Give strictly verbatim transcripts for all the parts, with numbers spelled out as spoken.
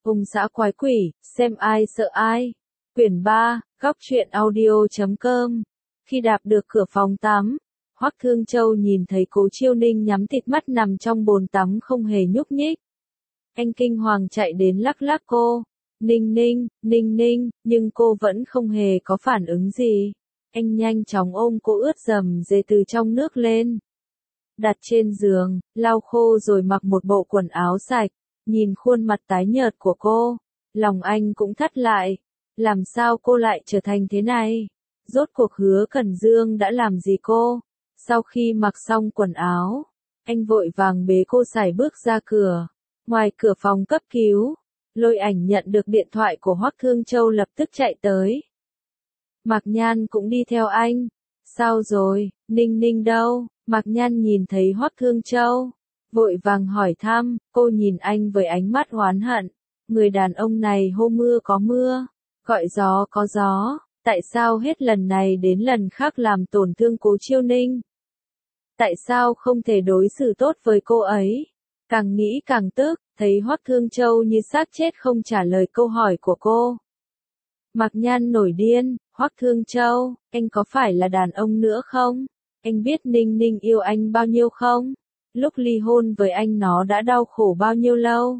Hùng xã quái quỷ, xem ai sợ ai. Quyển ba, góc truyện audio chấm com. Khi đạp được cửa phòng tắm, Hoắc Thương Châu nhìn thấy Cố Chiêu Ninh nhắm tịt mắt nằm trong bồn tắm không hề nhúc nhích. Anh kinh hoàng chạy đến lắc lắc cô. Ninh ninh, ninh ninh, nhưng cô vẫn không hề có phản ứng gì. Anh nhanh chóng ôm cô ướt dầm dề từ trong nước lên. Đặt trên giường, lau khô rồi mặc một bộ quần áo sạch. Nhìn khuôn mặt tái nhợt của cô, lòng anh cũng thắt lại. Làm sao cô lại trở thành thế này? Rốt cuộc Hứa Cẩn Dương đã làm gì cô? Sau khi mặc xong quần áo, anh vội vàng bế cô sải bước ra cửa. Ngoài cửa phòng cấp cứu, Lôi Ảnh nhận được điện thoại của Hoắc Thương Châu lập tức chạy tới. Mạc Nhan cũng đi theo anh. Sao rồi, Ninh Ninh đâu? Mạc Nhan nhìn thấy Hoắc Thương Châu, vội vàng hỏi thăm. Cô nhìn anh với ánh mắt oán hận. Người đàn ông này hô mưa có mưa, gọi gió có gió, tại sao hết lần này đến lần khác làm tổn thương Cố Chiêu Ninh? Tại sao không thể đối xử tốt với cô ấy? Càng nghĩ càng tức, thấy Hoắc Thương Châu như xác chết không trả lời câu hỏi của cô. Mạc Nhan nổi điên. Hoắc Thương Châu, anh có phải là đàn ông nữa không? Anh biết Ninh Ninh yêu anh bao nhiêu không? Lúc ly hôn với anh nó đã đau khổ bao nhiêu lâu?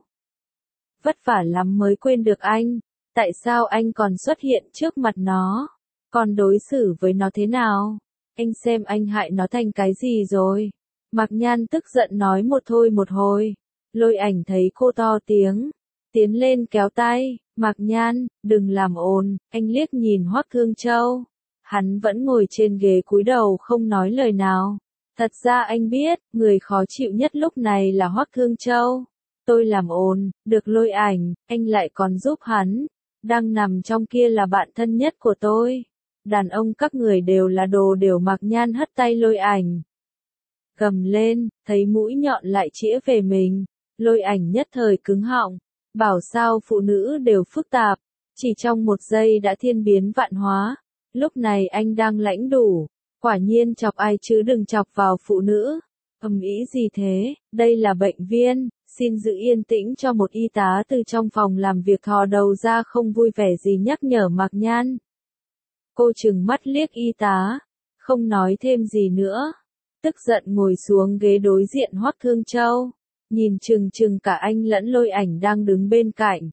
Vất vả lắm mới quên được anh. Tại sao anh còn xuất hiện trước mặt nó? Còn đối xử với nó thế nào? Anh xem anh hại nó thành cái gì rồi? Mạc Nhan tức giận nói một thôi một hồi. Lôi Ảnh thấy cô to tiếng, tiến lên kéo tay. Mạc Nhan, đừng làm ồn. Anh liếc nhìn Hoắc Thương Châu. Hắn vẫn ngồi trên ghế cúi đầu không nói lời nào. Thật ra anh biết, người khó chịu nhất lúc này là Hoắc Thương Châu. Tôi làm ồn, được Lôi Ảnh, anh lại còn giúp hắn. Đang nằm trong kia là bạn thân nhất của tôi. Đàn ông các người đều là đồ đều. Mạc Nhan hất tay Lôi Ảnh. Gầm lên, thấy mũi nhọn lại chĩa về mình. Lôi Ảnh nhất thời cứng họng. Bảo sao phụ nữ đều phức tạp. Chỉ trong một giây đã thiên biến vạn hóa. Lúc này anh đang lãnh đủ. Quả nhiên chọc ai chứ đừng chọc vào phụ nữ. Ầm ĩ gì thế, đây là bệnh viên. Xin giữ yên tĩnh cho một y tá từ trong phòng làm việc thò đầu ra không vui vẻ gì nhắc nhở Mạc Nhan. Cô trừng mắt liếc y tá, không nói thêm gì nữa. Tức giận ngồi xuống ghế đối diện Hoắc Thương Châu, nhìn chừng chừng cả anh lẫn Lôi Ảnh đang đứng bên cạnh.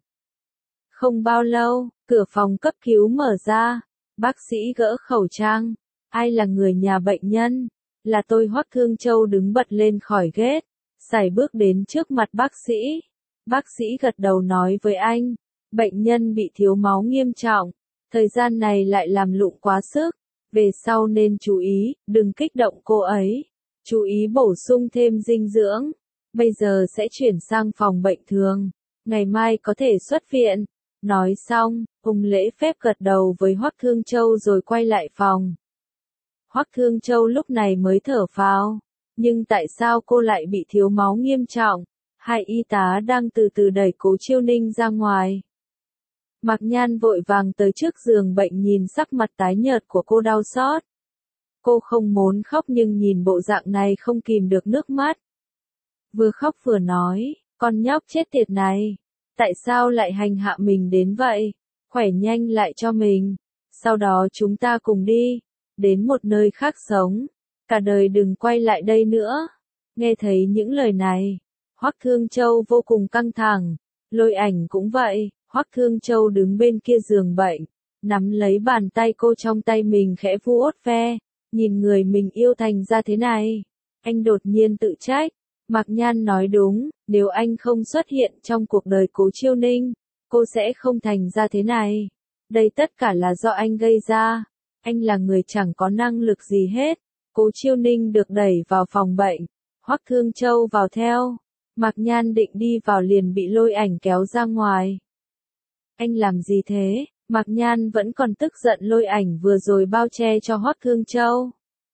Không bao lâu, cửa phòng cấp cứu mở ra, bác sĩ gỡ khẩu trang. Ai là người nhà bệnh nhân? Là tôi. Hoắc Thương Châu đứng bật lên khỏi ghế, sải bước đến trước mặt bác sĩ. Bác sĩ gật đầu nói với anh, bệnh nhân bị thiếu máu nghiêm trọng, thời gian này lại làm lụng quá sức, về sau nên chú ý, đừng kích động cô ấy, chú ý bổ sung thêm dinh dưỡng, bây giờ sẽ chuyển sang phòng bệnh thường, ngày mai có thể xuất viện. Nói xong, Hùng lễ phép gật đầu với Hoắc Thương Châu rồi quay lại phòng. Hoắc Thương Châu lúc này mới thở phào. Nhưng tại sao cô lại bị thiếu máu nghiêm trọng? Hai y tá đang từ từ đẩy Cố Chiêu Ninh ra ngoài. Mạc Nhan vội vàng tới trước giường bệnh nhìn sắc mặt tái nhợt của cô đau xót. Cô không muốn khóc nhưng nhìn bộ dạng này không kìm được nước mắt. Vừa khóc vừa nói, con nhóc chết tiệt này, tại sao lại hành hạ mình đến vậy? Khỏe nhanh lại cho mình, sau đó chúng ta cùng đi, đến một nơi khác sống. Cả đời đừng quay lại đây nữa. Nghe thấy những lời này, Hoắc Thương Châu vô cùng căng thẳng. Lôi Ảnh cũng vậy. Hoắc Thương Châu đứng bên kia giường bệnh, nắm lấy bàn tay cô trong tay mình khẽ vuốt ve. Nhìn người mình yêu thành ra thế này, anh đột nhiên tự trách. Mạc Nhan nói đúng, nếu anh không xuất hiện trong cuộc đời Cố Chiêu Ninh, cô sẽ không thành ra thế này. Đây tất cả là do anh gây ra. Anh là người chẳng có năng lực gì hết. Cố Chiêu Ninh được đẩy vào phòng bệnh, Hoắc Thương Châu vào theo. Mạc Nhan định đi vào liền bị Lôi Ảnh kéo ra ngoài. Anh làm gì thế? Mạc Nhan vẫn còn tức giận Lôi Ảnh vừa rồi bao che cho Hoắc Thương Châu.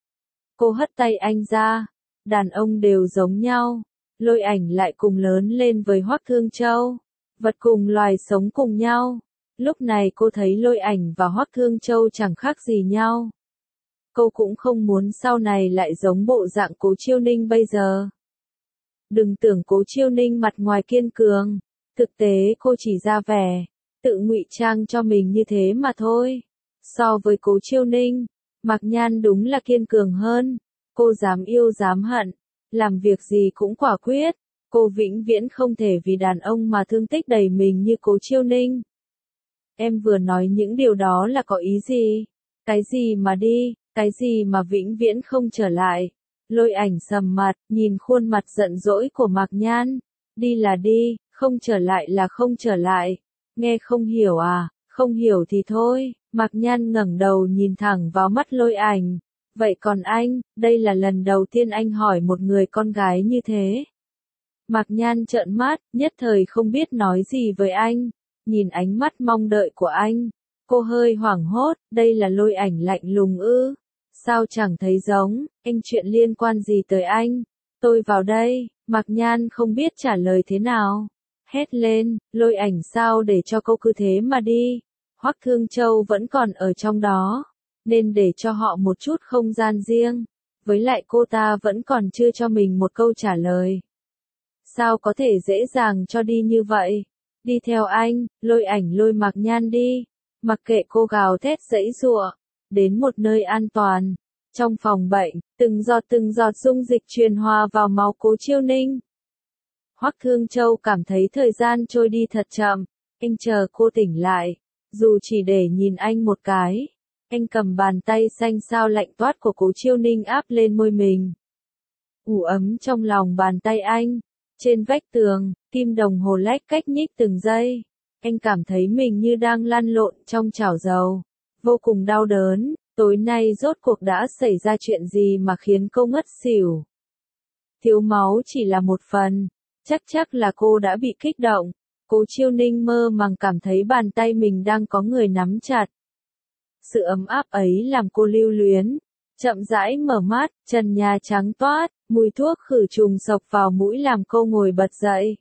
Cô hất tay anh ra. Đàn ông đều giống nhau. Lôi Ảnh lại cùng lớn lên với Hoắc Thương Châu. Vật cùng loài sống cùng nhau. Lúc này cô thấy Lôi Ảnh và Hoắc Thương Châu chẳng khác gì nhau. Cô cũng không muốn sau này lại giống bộ dạng Cố Chiêu Ninh bây giờ. Đừng tưởng Cố Chiêu Ninh mặt ngoài kiên cường, Thực tế cô chỉ ra vẻ, tự ngụy trang cho mình như thế mà thôi. So với Cố Chiêu Ninh, Mạc Nhan đúng là kiên cường hơn. Cô dám yêu dám hận, làm việc gì cũng quả quyết. Cô vĩnh viễn không thể vì đàn ông mà thương tích đầy mình như Cố Chiêu Ninh. Em vừa nói những điều đó là có ý gì? Cái gì mà đi, cái gì mà vĩnh viễn không trở lại? Lôi Ảnh sầm mặt, nhìn khuôn mặt giận dỗi của Mạc Nhan. Đi là đi, không trở lại là không trở lại. Nghe không hiểu à, không hiểu thì thôi. Mạc Nhan ngẩng đầu nhìn thẳng vào mắt Lôi Ảnh. Vậy còn anh, đây là lần đầu tiên anh hỏi một người con gái như thế. Mạc Nhan trợn mắt, nhất thời không biết nói gì với anh. Nhìn ánh mắt mong đợi của anh, cô hơi hoảng hốt, đây là Lôi Ảnh lạnh lùng ư? Sao chẳng thấy giống, anh chuyện liên quan gì tới anh? Tôi vào đây, Mạc Nhan không biết trả lời thế nào. Hét lên, Lôi Ảnh sao để cho cô cứ thế mà đi? Hoắc Thương Châu vẫn còn ở trong đó, nên để cho họ một chút không gian riêng. Với lại cô ta vẫn còn chưa cho mình một câu trả lời. Sao có thể dễ dàng cho đi như vậy? Đi theo anh, Lôi Ảnh lôi Mạc Nhan đi. Mặc kệ cô gào thét giãy giụa, đến một nơi an toàn. Trong phòng bệnh, từng giọt từng giọt dung dịch truyền hòa vào máu Cố Chiêu Ninh. Hoắc Thương Châu cảm thấy thời gian trôi đi thật chậm. Anh chờ cô tỉnh lại, dù chỉ để nhìn anh một cái. Anh cầm bàn tay xanh xao lạnh toát của Cố Chiêu Ninh áp lên môi mình. Ủ ấm trong lòng bàn tay anh. Trên vách tường, kim đồng hồ lách cách nhích từng giây. Anh cảm thấy mình như đang lăn lộn trong chảo dầu. Vô cùng đau đớn, tối nay rốt cuộc đã xảy ra chuyện gì mà khiến cô ngất xỉu. Thiếu máu chỉ là một phần, chắc chắc là cô đã bị kích động. Cố Chiêu Ninh mơ màng cảm thấy bàn tay mình đang có người nắm chặt. Sự ấm áp ấy làm cô lưu luyến. Chậm rãi mở mắt, trần nhà trắng toát, mùi thuốc khử trùng xộc vào mũi làm cô ngồi bật dậy.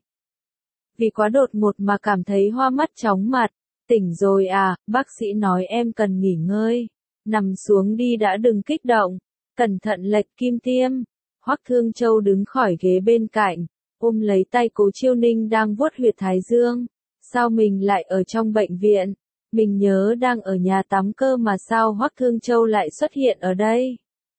Vì quá đột ngột mà cảm thấy hoa mắt chóng mặt. Tỉnh rồi à, bác sĩ nói em cần nghỉ ngơi. Nằm xuống đi đã, đừng kích động. Cẩn thận lệch kim tiêm. Hoắc Thương Châu đứng khỏi ghế bên cạnh, ôm lấy tay Cố Chiêu Ninh đang vuốt huyệt thái dương. Sao mình lại ở trong bệnh viện? Mình nhớ đang ở nhà tắm cơ mà sao Hoắc Thương Châu lại xuất hiện ở đây?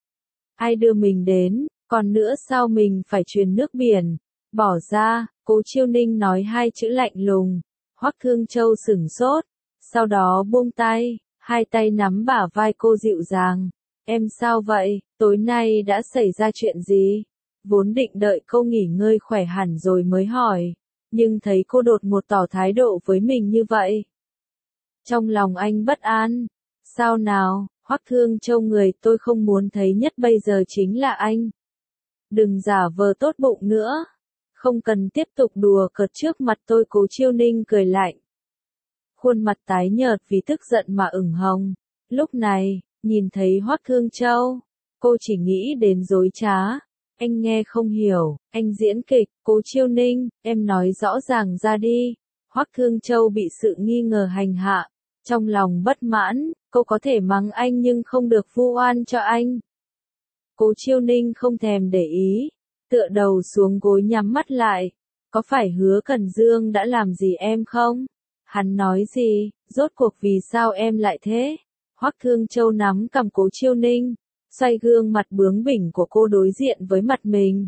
Ai đưa mình đến, còn nữa sao mình phải truyền nước biển? Bỏ ra, Cố Chiêu Ninh nói hai chữ lạnh lùng. Hoắc Thương Châu sửng sốt, sau đó buông tay, hai tay nắm bả vai cô dịu dàng. Em sao vậy, tối nay đã xảy ra chuyện gì? Vốn định đợi cô nghỉ ngơi khỏe hẳn rồi mới hỏi, nhưng thấy cô đột ngột tỏ thái độ với mình như vậy. Trong lòng anh bất an. Sao nào, Hoắc Thương Châu, người tôi không muốn thấy nhất bây giờ chính là anh. Đừng giả vờ tốt bụng nữa. Không cần tiếp tục đùa cợt trước mặt tôi. Cố Chiêu Ninh cười lạnh. Khuôn mặt tái nhợt vì tức giận mà ửng hồng. Lúc này, nhìn thấy Hoắc Thương Châu, cô chỉ nghĩ đến dối trá. Anh nghe không hiểu, anh diễn kịch. Cố Chiêu Ninh, em nói rõ ràng ra đi. Hoắc Thương Châu bị sự nghi ngờ hành hạ. Trong lòng bất mãn, cô có thể mắng anh nhưng không được vu oan cho anh. Cố Chiêu Ninh không thèm để ý, tựa đầu xuống gối nhắm mắt lại. Có phải Hứa Cần Dương đã làm gì em không? Hắn nói gì, rốt cuộc vì sao em lại thế? Hoắc Thương Châu nắm cằm Cố Chiêu Ninh, xoay gương mặt bướng bỉnh của cô đối diện với mặt mình.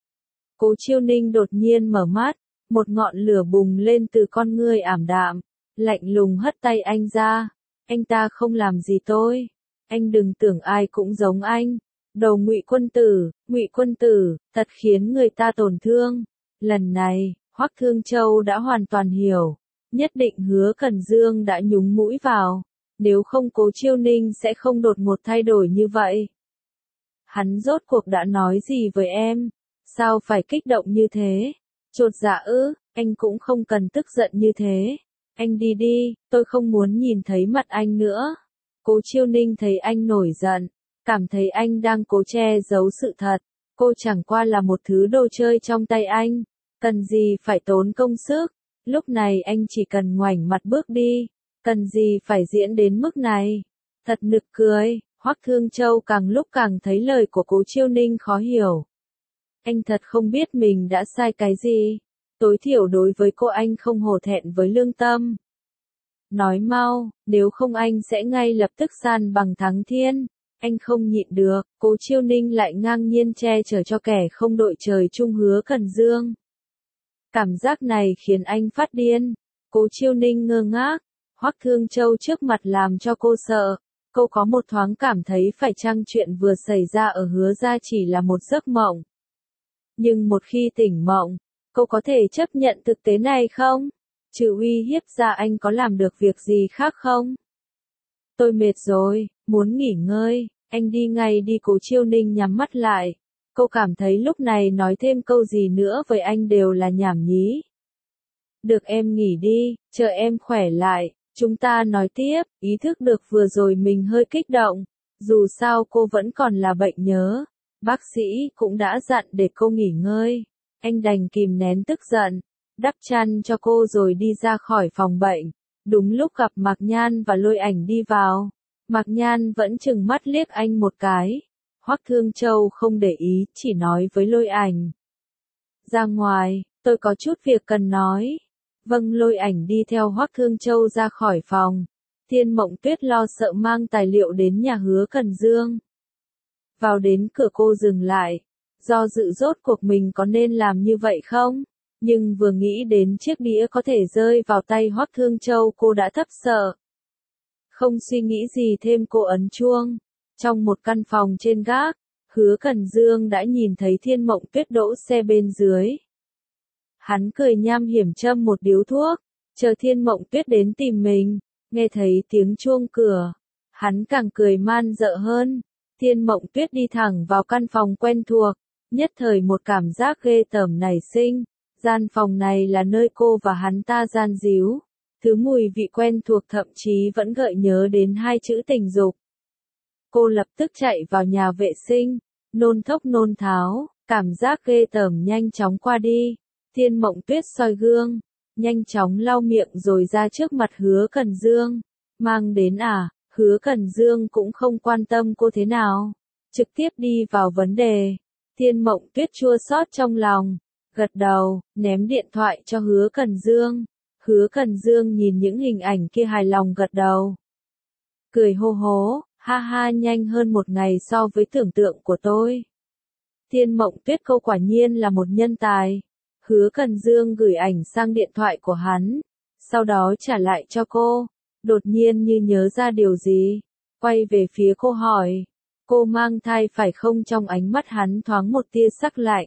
Cố Chiêu Ninh đột nhiên mở mắt, một ngọn lửa bùng lên từ con ngươi ảm đạm, lạnh lùng hất tay anh ra. Anh ta không làm gì tôi. Anh đừng tưởng ai cũng giống anh. Đầu Ngụy Quân Tử, Ngụy Quân Tử, thật khiến người ta tổn thương. Lần này, Hoắc Thương Châu đã hoàn toàn hiểu. Nhất định Hứa Cần Dương đã nhúng mũi vào. Nếu không Cố Chiêu Ninh sẽ không đột ngột thay đổi như vậy. Hắn rốt cuộc đã nói gì với em? Sao phải kích động như thế? Chột dạ ư? Anh cũng không cần tức giận như thế. Anh đi đi, tôi không muốn nhìn thấy mặt anh nữa. Cố Chiêu Ninh thấy anh nổi giận, cảm thấy anh đang cố che giấu sự thật. Cô chẳng qua là một thứ đồ chơi trong tay anh. Cần gì phải tốn công sức? Lúc này anh chỉ cần ngoảnh mặt bước đi. Cần gì phải diễn đến mức này? Thật nực cười. Hoắc Thương Châu càng lúc càng thấy lời của Cố Chiêu Ninh khó hiểu. Anh thật không biết mình đã sai cái gì. Tối thiểu đối với cô anh không hổ thẹn với lương tâm. Nói mau, nếu không anh sẽ ngay lập tức san bằng Thắng Thiên. Anh không nhịn được, Cố Chiêu Ninh lại ngang nhiên che chở cho kẻ không đội trời chung Hứa Cần Dương. Cảm giác này khiến anh phát điên. Cố Chiêu Ninh ngơ ngác, Hoắc Thương Châu trước mặt làm cho cô sợ. Cô có một thoáng cảm thấy phải chăng chuyện vừa xảy ra ở Hứa gia chỉ là một giấc mộng. Nhưng một khi tỉnh mộng, cô có thể chấp nhận thực tế này không? Trừ uy hiếp ra anh có làm được việc gì khác không? Tôi mệt rồi, muốn nghỉ ngơi, anh đi ngay đi. Cố Chiêu Ninh nhắm mắt lại. Cô cảm thấy lúc này nói thêm câu gì nữa với anh đều là nhảm nhí. Được em nghỉ đi, chờ em khỏe lại, chúng ta nói tiếp. Ý thức được vừa rồi mình hơi kích động. Dù sao cô vẫn còn là bệnh nhớ. Bác sĩ cũng đã dặn để cô nghỉ ngơi. Anh đành kìm nén tức giận, đắp chăn cho cô rồi đi ra khỏi phòng bệnh. Đúng lúc gặp Mạc Nhan và Lôi Ảnh đi vào. Mạc Nhan vẫn chừng mắt liếc anh một cái. Hoắc Thương Châu không để ý, chỉ nói với Lôi Ảnh. Ra ngoài, tôi có chút việc cần nói. Vâng. Lôi Ảnh đi theo Hoắc Thương Châu ra khỏi phòng. Thiên Mộng Tuyết lo sợ mang tài liệu đến nhà Hứa Cần Dương. Vào đến cửa cô dừng lại. Do dự rốt cuộc mình có nên làm như vậy không? Nhưng vừa nghĩ đến chiếc đĩa có thể rơi vào tay Hoắc Thương Châu cô đã thấp sợ. Không suy nghĩ gì thêm cô ấn chuông. Trong một căn phòng trên gác, Hứa Cần Dương đã nhìn thấy Thiên Mộng Tuyết đỗ xe bên dưới. Hắn cười nham hiểm châm một điếu thuốc, chờ Thiên Mộng Tuyết đến tìm mình, nghe thấy tiếng chuông cửa. Hắn càng cười man dợ hơn. Thiên Mộng Tuyết đi thẳng vào căn phòng quen thuộc, nhất thời một cảm giác ghê tởm nảy sinh. Gian phòng này là nơi cô và hắn ta gian díu. Thứ mùi vị quen thuộc thậm chí vẫn gợi nhớ đến hai chữ tình dục. Cô lập tức chạy vào nhà vệ sinh, nôn thốc nôn tháo, cảm giác ghê tởm nhanh chóng qua đi. Thiên Mộng Tuyết soi gương, nhanh chóng lau miệng rồi ra trước mặt Hứa Cần Dương. Mang đến à? Hứa Cần Dương cũng không quan tâm cô thế nào, trực tiếp đi vào vấn đề. Thiên Mộng Tuyết chua xót trong lòng, gật đầu, ném điện thoại cho Hứa Cần Dương. Hứa Cần Dương nhìn những hình ảnh kia hài lòng gật đầu. Cười hô hố, ha ha, nhanh hơn một ngày so với tưởng tượng của tôi. Thiên Mộng Tuyết cô quả nhiên là một nhân tài. Hứa Cần Dương gửi ảnh sang điện thoại của hắn, sau đó trả lại cho cô. Đột nhiên như nhớ ra điều gì, quay về phía cô hỏi. Cô mang thai phải không? Trong ánh mắt hắn thoáng một tia sắc lạnh.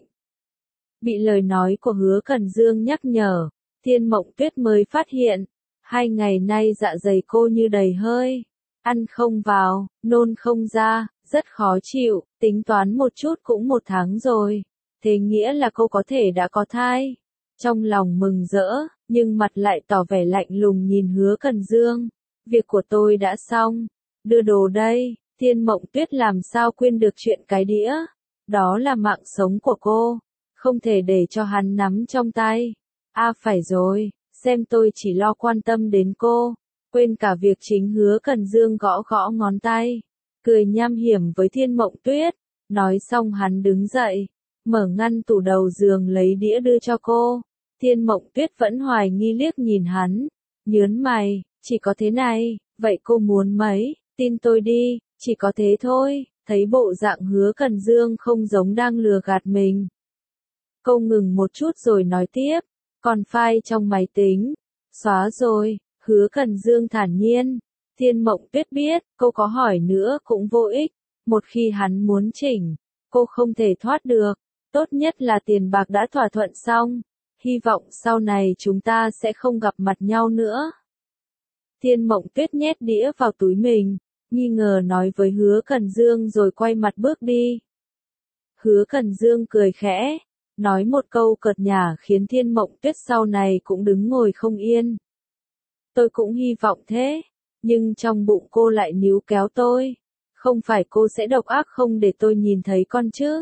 Bị lời nói của Hứa Cần Dương nhắc nhở, Thiên Mộng Tuyết mới phát hiện, hai ngày nay dạ dày cô như đầy hơi, ăn không vào, nôn không ra, rất khó chịu, tính toán một chút cũng một tháng rồi, thế nghĩa là cô có thể đã có thai. Trong lòng mừng rỡ, nhưng mặt lại tỏ vẻ lạnh lùng nhìn Hứa Cần Dương. Việc của tôi đã xong, đưa đồ đây. Thiên Mộng Tuyết làm sao quên được chuyện cái đĩa, đó là mạng sống của cô, không thể để cho hắn nắm trong tay. À phải rồi, xem tôi chỉ lo quan tâm đến cô, quên cả việc chính. Hứa Cần Dương gõ gõ ngón tay, cười nham hiểm với Thiên Mộng Tuyết. Nói xong hắn đứng dậy, mở ngăn tủ đầu giường lấy đĩa đưa cho cô. Thiên Mộng Tuyết vẫn hoài nghi liếc nhìn hắn, nhớn mày, chỉ có thế này, vậy cô muốn mấy, tin tôi đi, chỉ có thế thôi. Thấy bộ dạng Hứa Cần Dương không giống đang lừa gạt mình, cô ngừng một chút rồi nói tiếp, còn file trong máy tính, xóa rồi. Hứa Cần Dương thản nhiên. Thiên Mộng Tuyết biết, cô có hỏi nữa cũng vô ích, một khi hắn muốn chỉnh, cô không thể thoát được, tốt nhất là tiền bạc đã thỏa thuận xong, hy vọng sau này chúng ta sẽ không gặp mặt nhau nữa. Thiên Mộng Tuyết nhét đĩa vào túi mình, nghi ngờ nói với Hứa Cần Dương rồi quay mặt bước đi. Hứa Cần Dương cười khẽ, nói một câu cợt nhả khiến Thiên Mộng Tuyết sau này cũng đứng ngồi không yên. Tôi cũng hy vọng thế, nhưng trong bụng cô lại níu kéo tôi, không phải cô sẽ độc ác không để tôi nhìn thấy con chứ?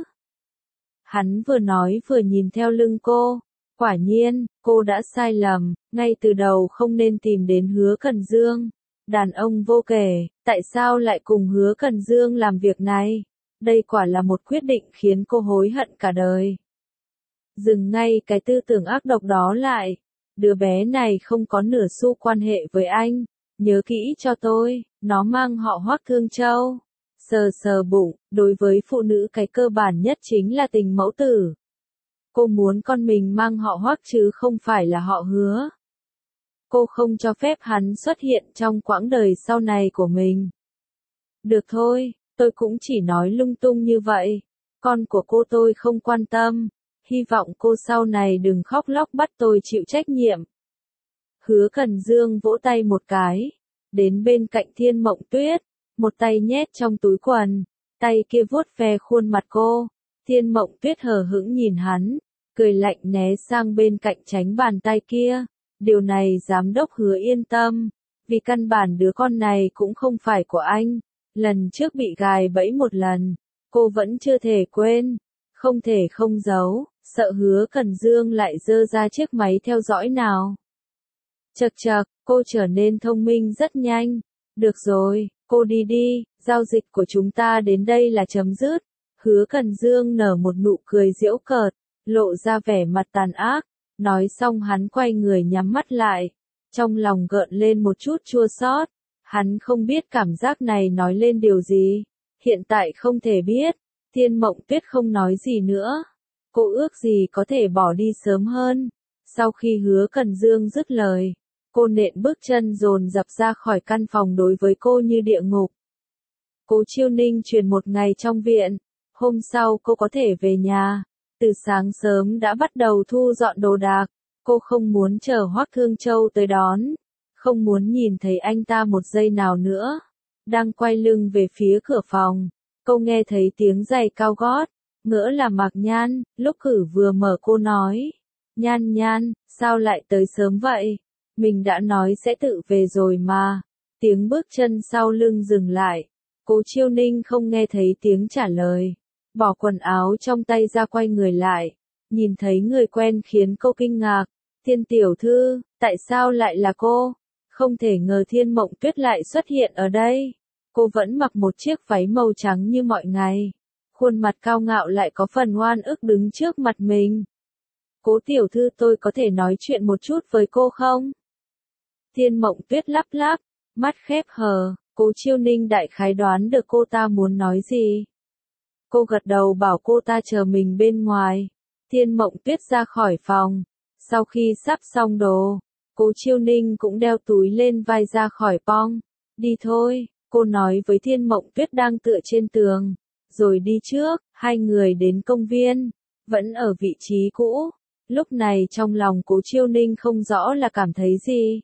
Hắn vừa nói vừa nhìn theo lưng cô. Quả nhiên, cô đã sai lầm, ngay từ đầu không nên tìm đến Hứa Cần Dương. Đàn ông vô kể, tại sao lại cùng Hứa Cần Dương làm việc này? Đây quả là một quyết định khiến cô hối hận cả đời. Dừng ngay cái tư tưởng ác độc đó lại. Đứa bé này không có nửa xu quan hệ với anh. Nhớ kỹ cho tôi, nó mang họ Hoắc Thương Châu. Sờ sờ bụng, đối với phụ nữ cái cơ bản nhất chính là tình mẫu tử. Cô muốn con mình mang họ Hoắc chứ không phải là họ Hứa. Cô không cho phép hắn xuất hiện trong quãng đời sau này của mình. Được thôi, tôi cũng chỉ nói lung tung như vậy. Con của cô tôi không quan tâm. Hy vọng cô sau này đừng khóc lóc bắt tôi chịu trách nhiệm. Hứa Cần Dương vỗ tay một cái. Đến bên cạnh Thiên Mộng Tuyết. Một tay nhét trong túi quần. Tay kia vuốt ve khuôn mặt cô. Thiên Mộng Tuyết hờ hững nhìn hắn. Cười lạnh né sang bên cạnh tránh bàn tay kia. Điều này giám đốc Hứa yên tâm. Vì căn bản đứa con này cũng không phải của anh. Lần trước bị gài bẫy một lần. Cô vẫn chưa thể quên. Không thể không giấu. Sợ Hứa Cần Dương lại dơ ra chiếc máy theo dõi nào. Chậc chậc, cô trở nên thông minh rất nhanh. Được rồi, cô đi đi, giao dịch của chúng ta đến đây là chấm dứt. Hứa Cần Dương nở một nụ cười giễu cợt, lộ ra vẻ mặt tàn ác. Nói xong hắn quay người nhắm mắt lại. Trong lòng gợn lên một chút chua xót. Hắn không biết cảm giác này nói lên điều gì. Hiện tại không thể biết. Thiên Mộng Tuyết không nói gì nữa. Cô ước gì có thể bỏ đi sớm hơn. Sau khi Hứa Cần Dương dứt lời, cô nện bước chân dồn dập ra khỏi căn phòng đối với cô như địa ngục. Cố Chiêu Ninh truyền một ngày trong viện. Hôm sau cô có thể về nhà. Từ sáng sớm đã bắt đầu thu dọn đồ đạc. Cô không muốn chờ Hoắc Thương Châu tới đón. Không muốn nhìn thấy anh ta một giây nào nữa. Đang quay lưng về phía cửa phòng. Cô nghe thấy tiếng giày cao gót. Ngỡ là Mạc Nhan, lúc cử vừa mở cô nói. Nhan Nhan, sao lại tới sớm vậy? Mình đã nói sẽ tự về rồi mà. Tiếng bước chân sau lưng dừng lại. Cố Chiêu Ninh không nghe thấy tiếng trả lời. Bỏ quần áo trong tay ra quay người lại. Nhìn thấy người quen khiến cô kinh ngạc. Thiên tiểu thư, tại sao lại là cô? Không thể ngờ Thiên Mộng Tuyết lại xuất hiện ở đây. Cô vẫn mặc một chiếc váy màu trắng như mọi ngày. Khuôn mặt cao ngạo lại có phần oan ức đứng trước mặt mình. Cố tiểu thư, tôi có thể nói chuyện một chút với cô không? Thiên Mộng Tuyết lắp lắp, mắt khép hờ. Cố Chiêu Ninh đại khái đoán được cô ta muốn nói gì. Cô gật đầu bảo cô ta chờ mình bên ngoài. Thiên Mộng Tuyết ra khỏi phòng. Sau khi sắp xong đồ, Cố Chiêu Ninh cũng đeo túi lên vai ra khỏi pong. Đi thôi, cô nói với Thiên Mộng Tuyết đang tựa trên tường. Rồi đi trước, hai người đến công viên. Vẫn ở vị trí cũ. Lúc này trong lòng Cố Chiêu Ninh không rõ là cảm thấy gì.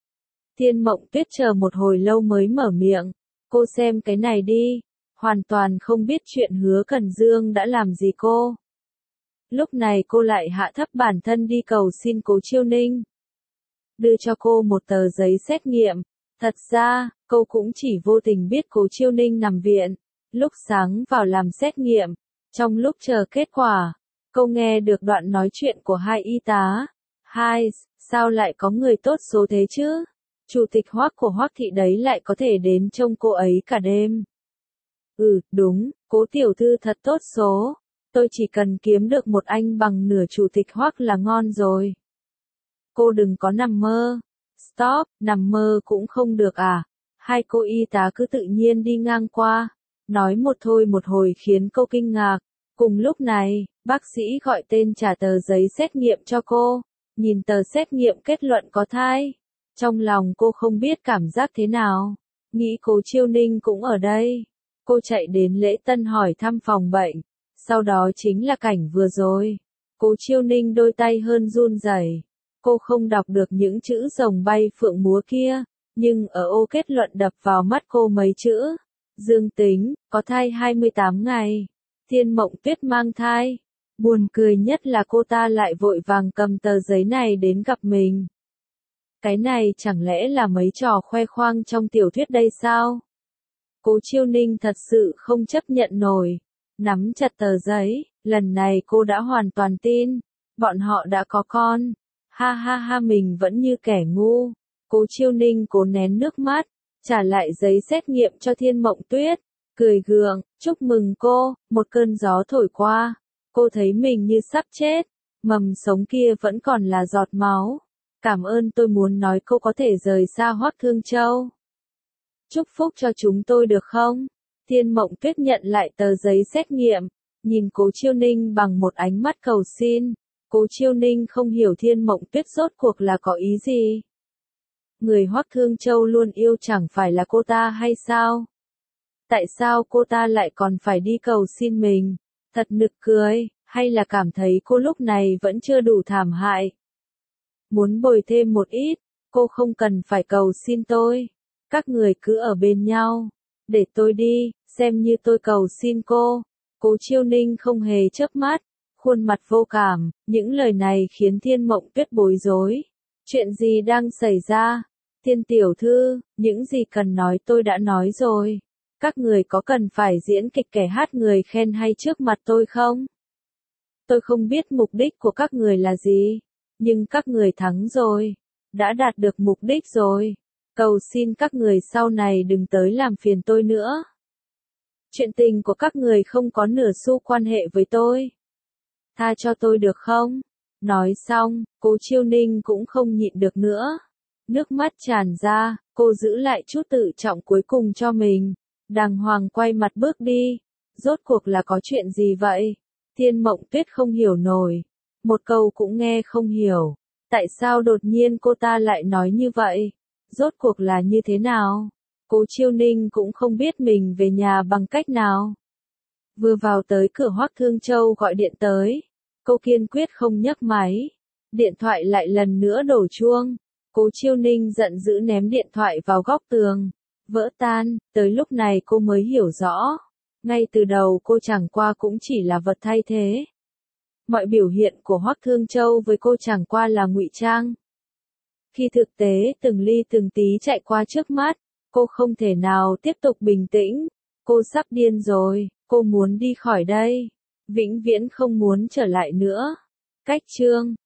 Thiên Mộng Tuyết chờ một hồi lâu mới mở miệng. Cô xem cái này đi. Hoàn toàn không biết chuyện Hứa Cần Dương đã làm gì cô. Lúc này cô lại hạ thấp bản thân đi cầu xin Cố Chiêu Ninh. Đưa cho cô một tờ giấy xét nghiệm. Thật ra, cô cũng chỉ vô tình biết Cố Chiêu Ninh nằm viện. Lúc sáng vào làm xét nghiệm. Trong lúc chờ kết quả, cô nghe được đoạn nói chuyện của hai y tá. Hai, sao lại có người tốt số thế chứ? Chủ tịch Hoắc của Hoắc thị đấy lại có thể đến trông cô ấy cả đêm. Ừ, đúng, Cố tiểu thư thật tốt số. Tôi chỉ cần kiếm được một anh bằng nửa chủ tịch Hoắc là ngon rồi. Cô đừng có nằm mơ. Stop, nằm mơ cũng không được à? Hai cô y tá cứ tự nhiên đi ngang qua. Nói một thôi một hồi khiến cô kinh ngạc. Cùng lúc này, bác sĩ gọi tên trả tờ giấy xét nghiệm cho cô. Nhìn tờ xét nghiệm kết luận có thai. Trong lòng cô không biết cảm giác thế nào. Nghĩ Cố Chiêu Ninh cũng ở đây. Cô chạy đến lễ tân hỏi thăm phòng bệnh. Sau đó chính là cảnh vừa rồi. Cố Chiêu Ninh đôi tay hơn run rẩy. Cô không đọc được những chữ rồng bay phượng múa kia. Nhưng ở ô kết luận đập vào mắt cô mấy chữ. Dương tính, có thai hai mươi tám ngày. Thiên Mộng Tuyết mang thai. Buồn cười nhất là cô ta lại vội vàng cầm tờ giấy này đến gặp mình. Cái này chẳng lẽ là mấy trò khoe khoang trong tiểu thuyết đây sao? Cố Chiêu Ninh thật sự không chấp nhận nổi. Nắm chặt tờ giấy, lần này cô đã hoàn toàn tin. Bọn họ đã có con. Ha ha ha, mình vẫn như kẻ ngu. Cố Chiêu Ninh cố nén nước mắt, trả lại giấy xét nghiệm cho Thiên Mộng Tuyết. Cười gượng, chúc mừng cô. Một cơn gió thổi qua. Cô thấy mình như sắp chết. Mầm sống kia vẫn còn là giọt máu. Cảm ơn, tôi muốn nói cô có thể rời xa Hoắc Thương Châu. Chúc phúc cho chúng tôi được không? Thiên Mộng Tuyết nhận lại tờ giấy xét nghiệm, nhìn Cố Chiêu Ninh bằng một ánh mắt cầu xin. Cố Chiêu Ninh không hiểu Thiên Mộng Tuyết rốt cuộc là có ý gì. Người Hoắc Thương Châu luôn yêu chẳng phải là cô ta hay sao? Tại sao cô ta lại còn phải đi cầu xin mình? Thật nực cười, hay là cảm thấy cô lúc này vẫn chưa đủ thảm hại? Muốn bồi thêm một ít, cô không cần phải cầu xin tôi. Các người cứ ở bên nhau, để tôi đi, xem như tôi cầu xin cô. Cố Chiêu Ninh không hề chớp mắt, khuôn mặt vô cảm, những lời này khiến Thiên Mộng Tuyết bối rối. Chuyện gì đang xảy ra? Thiên tiểu thư, những gì cần nói tôi đã nói rồi. Các người có cần phải diễn kịch kẻ hát người khen hay trước mặt tôi không? Tôi không biết mục đích của các người là gì, nhưng các người thắng rồi, đã đạt được mục đích rồi. Cầu xin các người sau này đừng tới làm phiền tôi nữa. Chuyện tình của các người không có nửa xu quan hệ với tôi. Tha cho tôi được không? Nói xong, Cố Chiêu Ninh cũng không nhịn được nữa. Nước mắt tràn ra, cô giữ lại chút tự trọng cuối cùng cho mình. Đàng hoàng quay mặt bước đi. Rốt cuộc là có chuyện gì vậy? Thiên Mộng Tuyết không hiểu nổi. Một câu cũng nghe không hiểu. Tại sao đột nhiên cô ta lại nói như vậy? Rốt cuộc là như thế nào? Cố Chiêu Ninh cũng không biết mình về nhà bằng cách nào. Vừa vào tới cửa Hoắc Thương Châu gọi điện tới. Cô kiên quyết không nhấc máy. Điện thoại lại lần nữa đổ chuông. Cố Chiêu Ninh giận dữ ném điện thoại vào góc tường. Vỡ tan, tới lúc này cô mới hiểu rõ. Ngay từ đầu cô chẳng qua cũng chỉ là vật thay thế. Mọi biểu hiện của Hoắc Thương Châu với cô chẳng qua là ngụy trang. Khi thực tế từng ly từng tí chạy qua trước mắt, cô không thể nào tiếp tục bình tĩnh. Cô sắp điên rồi, cô muốn đi khỏi đây. Vĩnh viễn không muốn trở lại nữa. Cách chương